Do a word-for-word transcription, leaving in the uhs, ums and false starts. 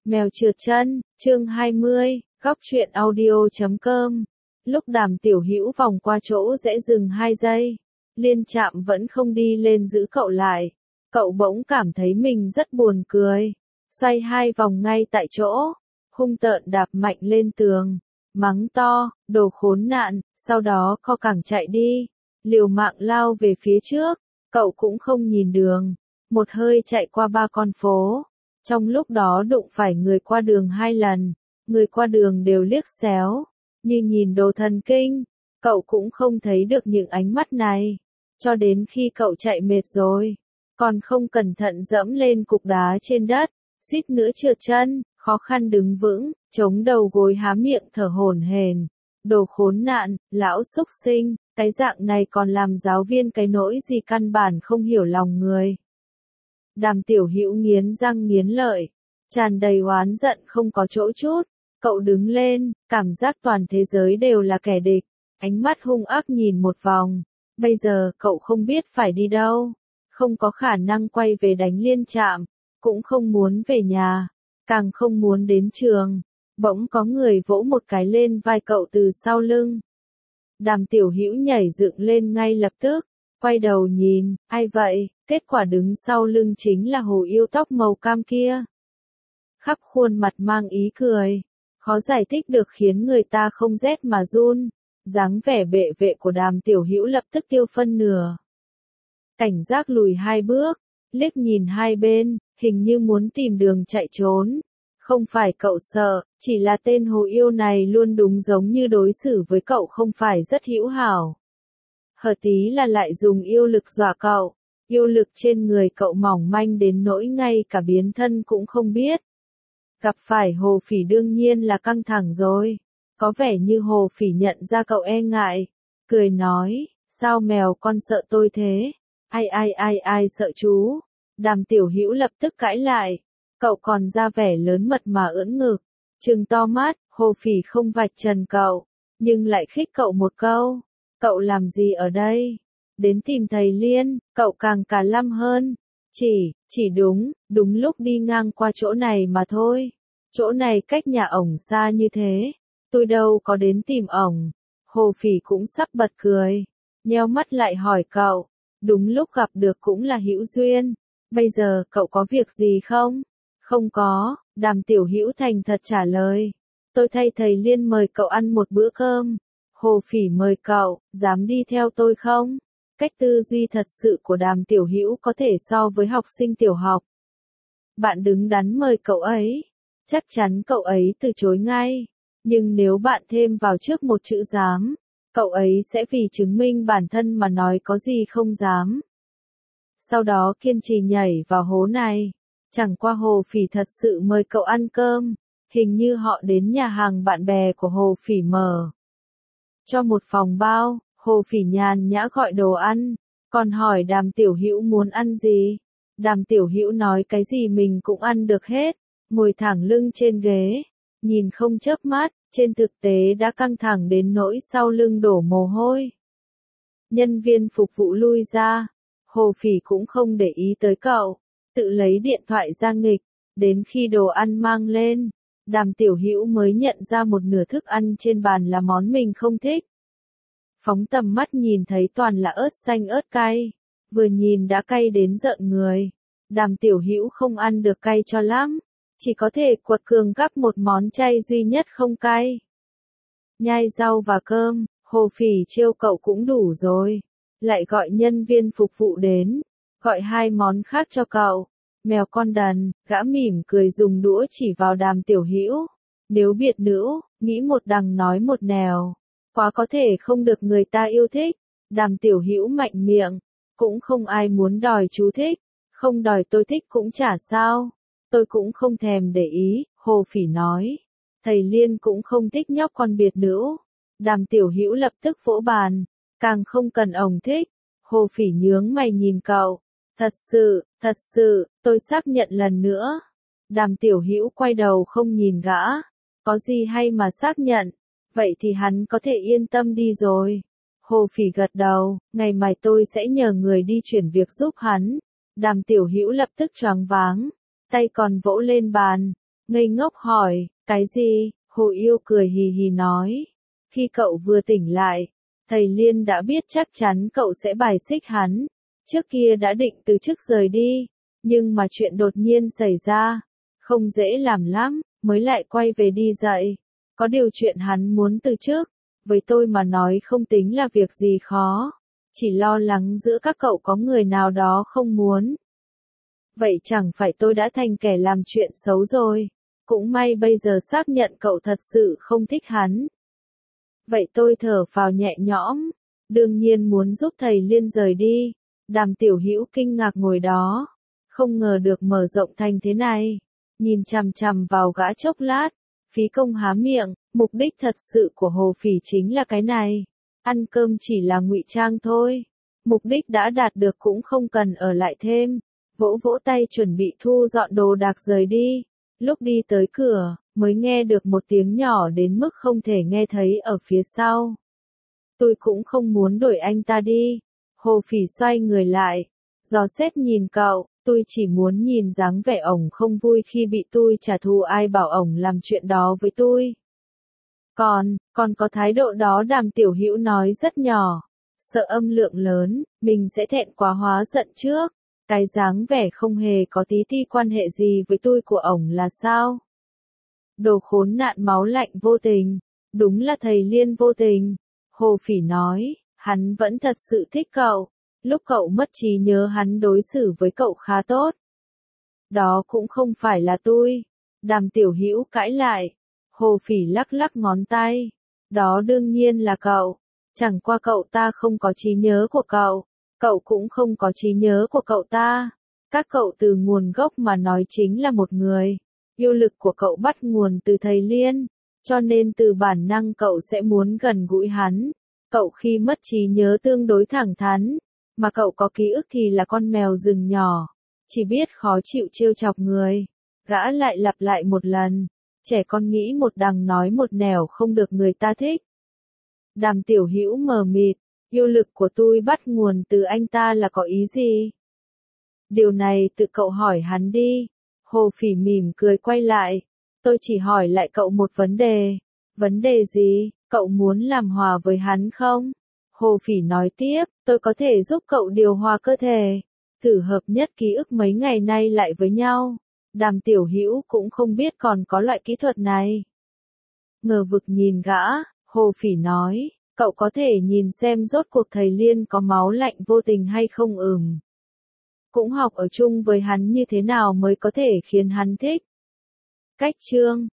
Mèo trượt chân, chương hai mươi, góc truyện audio chấm com. Lúc Đàm Tiểu Hữu vòng qua chỗ rẽ dừng hai giây, Liên Trạm vẫn không đi lên giữ cậu lại. Cậu bỗng cảm thấy mình rất buồn cười, xoay hai vòng ngay tại chỗ, hung tợn đạp mạnh lên tường, mắng to, đồ khốn nạn, sau đó co cẳng chạy đi, liều mạng lao về phía trước. Cậu cũng không nhìn đường, một hơi chạy qua ba con phố. Trong lúc đó đụng phải người qua đường hai lần, người qua đường đều liếc xéo, như nhìn đồ thần kinh. Cậu cũng không thấy được những ánh mắt này, cho đến khi cậu chạy mệt rồi, còn không cẩn thận dẫm lên cục đá trên đất, suýt nữa trượt chân, khó khăn đứng vững, chống đầu gối há miệng thở hổn hển. Đồ khốn nạn, lão xúc sinh, cái dạng này còn làm giáo viên cái nỗi gì, căn bản không hiểu lòng người. Đàm Tiểu Hữu nghiến răng nghiến lợi, tràn đầy oán giận không có chỗ chút. Cậu đứng lên, cảm giác toàn thế giới đều là kẻ địch, ánh mắt hung ác nhìn một vòng. Bây giờ cậu không biết phải đi đâu, không có khả năng quay về đánh Liên Trạm, cũng không muốn về nhà, càng không muốn đến trường. Bỗng có người vỗ một cái lên vai cậu từ sau lưng. Đàm Tiểu Hữu nhảy dựng lên ngay lập tức, quay đầu nhìn, ai vậy? Kết quả đứng sau lưng chính là Hồ Yêu tóc màu cam kia. Khắp khuôn mặt mang ý cười, khó giải thích được khiến người ta không rét mà run. Dáng vẻ bệ vệ của Đàm Tiểu Hữu lập tức tiêu phân nửa. Cảnh giác lùi hai bước, liếc nhìn hai bên, hình như muốn tìm đường chạy trốn. Không phải cậu sợ, chỉ là tên Hồ Yêu này luôn đúng giống như đối xử với cậu không phải rất hữu hảo. Hở tí là lại dùng yêu lực dọa cậu. Yêu lực trên người cậu mỏng manh đến nỗi ngay cả biến thân cũng không biết. Gặp phải Hồ Phỉ đương nhiên là căng thẳng rồi. Có vẻ như Hồ Phỉ nhận ra cậu e ngại, cười nói, sao mèo con sợ tôi thế? Ai ai ai ai sợ chú? Đàm Tiểu Hữu lập tức cãi lại, cậu còn ra vẻ lớn mật mà ưỡn ngực, trừng to mắt. Hồ Phỉ không vạch trần cậu, nhưng lại khích cậu một câu, cậu làm gì ở đây? Đến tìm thầy Liên. Cậu càng cả lăm hơn, chỉ, chỉ đúng, đúng lúc đi ngang qua chỗ này mà thôi. Chỗ này cách nhà ổng xa như thế, tôi đâu có đến tìm ổng. Hồ Phỉ cũng sắp bật cười, nheo mắt lại hỏi cậu, đúng lúc gặp được cũng là hữu duyên, bây giờ cậu có việc gì không? Không có, Đàm Tiểu Hữu thành thật trả lời, tôi thay thầy Liên mời cậu ăn một bữa cơm. Hồ Phỉ mời cậu, dám đi theo tôi không? Cách tư duy thật sự của Đàm Tiểu Hữu có thể so với học sinh tiểu học. Bạn đứng đắn mời cậu ấy, chắc chắn cậu ấy từ chối ngay. Nhưng nếu bạn thêm vào trước một chữ dám, cậu ấy sẽ vì chứng minh bản thân mà nói có gì không dám. Sau đó kiên trì nhảy vào hố này. Chẳng qua Hồ Phỉ thật sự mời cậu ăn cơm, hình như họ đến nhà hàng bạn bè của Hồ Phỉ mở cho một phòng bao. Hồ Phỉ nhàn nhã gọi đồ ăn, còn hỏi Đàm Tiểu Hữu muốn ăn gì. Đàm Tiểu Hữu nói cái gì mình cũng ăn được hết, ngồi thẳng lưng trên ghế, nhìn không chớp mắt, trên thực tế đã căng thẳng đến nỗi sau lưng đổ mồ hôi. Nhân viên phục vụ lui ra, Hồ Phỉ cũng không để ý tới cậu, tự lấy điện thoại ra nghịch, đến khi đồ ăn mang lên, Đàm Tiểu Hữu mới nhận ra một nửa thức ăn trên bàn là món mình không thích. Phóng tầm mắt nhìn thấy toàn là ớt xanh ớt cay, vừa nhìn đã cay đến rợn người. Đàm Tiểu Hữu không ăn được cay cho lắm, chỉ có thể quật cường gắp một món chay duy nhất không cay. Nhai rau và cơm, Hồ Phỉ trêu cậu cũng đủ rồi, lại gọi nhân viên phục vụ đến, gọi hai món khác cho cậu. Mèo con đần, gã mỉm cười dùng đũa chỉ vào Đàm Tiểu Hữu, nếu biệt nữ, nghĩ một đằng nói một nẻo. Quá có thể không được người ta yêu thích. Đàm Tiểu Hữu mạnh miệng, cũng không ai muốn đòi chú thích, không đòi tôi thích cũng chả sao, tôi cũng không thèm để ý. Hồ Phỉ nói, thầy Liên cũng không thích nhóc con biệt nữ. Đàm Tiểu Hữu lập tức vỗ bàn, càng không cần ổng thích. Hồ Phỉ nhướng mày nhìn cậu, thật sự, thật sự, tôi xác nhận lần nữa. Đàm Tiểu Hữu quay đầu không nhìn gã, có gì hay mà xác nhận. Vậy thì hắn có thể yên tâm đi rồi. Hồ Phỉ gật đầu, ngày mai tôi sẽ nhờ người đi chuyển việc giúp hắn. Đàm Tiểu Hữu lập tức choáng váng, tay còn vỗ lên bàn, Ngây ngốc hỏi, cái gì? Hồ Yêu cười hì hì nói. Khi cậu vừa tỉnh lại, thầy Liên đã biết chắc chắn cậu sẽ bài xích hắn. Trước kia đã định từ chức rời đi, nhưng mà chuyện đột nhiên xảy ra, không dễ làm lắm, mới lại quay về đi dạy. Có điều chuyện hắn muốn từ chức, với tôi mà nói không tính là việc gì khó, chỉ lo lắng giữa các cậu có người nào đó không muốn. Vậy chẳng phải tôi đã thành kẻ làm chuyện xấu rồi, cũng may bây giờ xác nhận cậu thật sự không thích hắn. Vậy tôi thở phào nhẹ nhõm, đương nhiên muốn giúp thầy Liên rời đi. Đàm Tiểu Hữu kinh ngạc ngồi đó, không ngờ được mở rộng thành thế này, nhìn chằm chằm vào gã chốc lát, phí công há miệng, mục đích thật sự của Hồ Phỉ chính là cái này, ăn cơm chỉ là ngụy trang thôi, mục đích đã đạt được cũng không cần ở lại thêm, vỗ vỗ tay chuẩn bị thu dọn đồ đạc rời đi, lúc đi tới cửa, mới nghe được một tiếng nhỏ đến mức không thể nghe thấy ở phía sau. Tôi cũng không muốn đuổi anh ta đi. Hồ Phỉ xoay người lại, dò xét nhìn cậu, tôi chỉ muốn nhìn dáng vẻ ổng không vui khi bị tôi trả thù, ai bảo ổng làm chuyện đó với tôi. Còn, còn có thái độ đó, Đàm Tiểu Hữu nói rất nhỏ, sợ âm lượng lớn, mình sẽ thẹn quá hóa giận trước. Cái dáng vẻ không hề có tí ti quan hệ gì với tôi của ổng là sao? Đồ khốn nạn máu lạnh vô tình, đúng là thầy Liên vô tình. Hồ Phỉ nói. Hắn vẫn thật sự thích cậu, lúc cậu mất trí nhớ hắn đối xử với cậu khá tốt. Đó cũng không phải là tôi. Đàm Tiểu Hữu cãi lại. Hồ Phỉ lắc lắc ngón tay. Đó đương nhiên là cậu. Chẳng qua cậu ta không có trí nhớ của cậu. Cậu cũng không có trí nhớ của cậu ta. Các cậu từ nguồn gốc mà nói chính là một người. Yêu lực của cậu bắt nguồn từ thầy Liên. Cho nên từ bản năng cậu sẽ muốn gần gũi hắn. Cậu khi mất trí nhớ tương đối thẳng thắn, mà cậu có ký ức thì là con mèo rừng nhỏ, chỉ biết khó chịu trêu chọc người. Gã lại lặp lại một lần, trẻ con nghĩ một đằng nói một nẻo không được người ta thích. Đàm Tiểu Hữu mờ mịt, yêu lực của tôi bắt nguồn từ anh ta là có ý gì? Điều này tự cậu hỏi hắn đi. Hồ Phỉ mỉm cười quay lại, tôi chỉ hỏi lại cậu một vấn đề. Vấn đề gì? Cậu muốn làm hòa với hắn không? Hồ Phỉ nói tiếp, tôi có thể giúp cậu điều hòa cơ thể, thử hợp nhất ký ức mấy ngày nay lại với nhau. Đàm Tiểu Hữu cũng không biết còn có loại kỹ thuật này. Ngờ vực nhìn gã, Hồ Phỉ nói, cậu có thể nhìn xem rốt cuộc thầy Liên có máu lạnh vô tình hay không ừm. Cũng học ở chung với hắn như thế nào mới có thể khiến hắn thích. Cách chương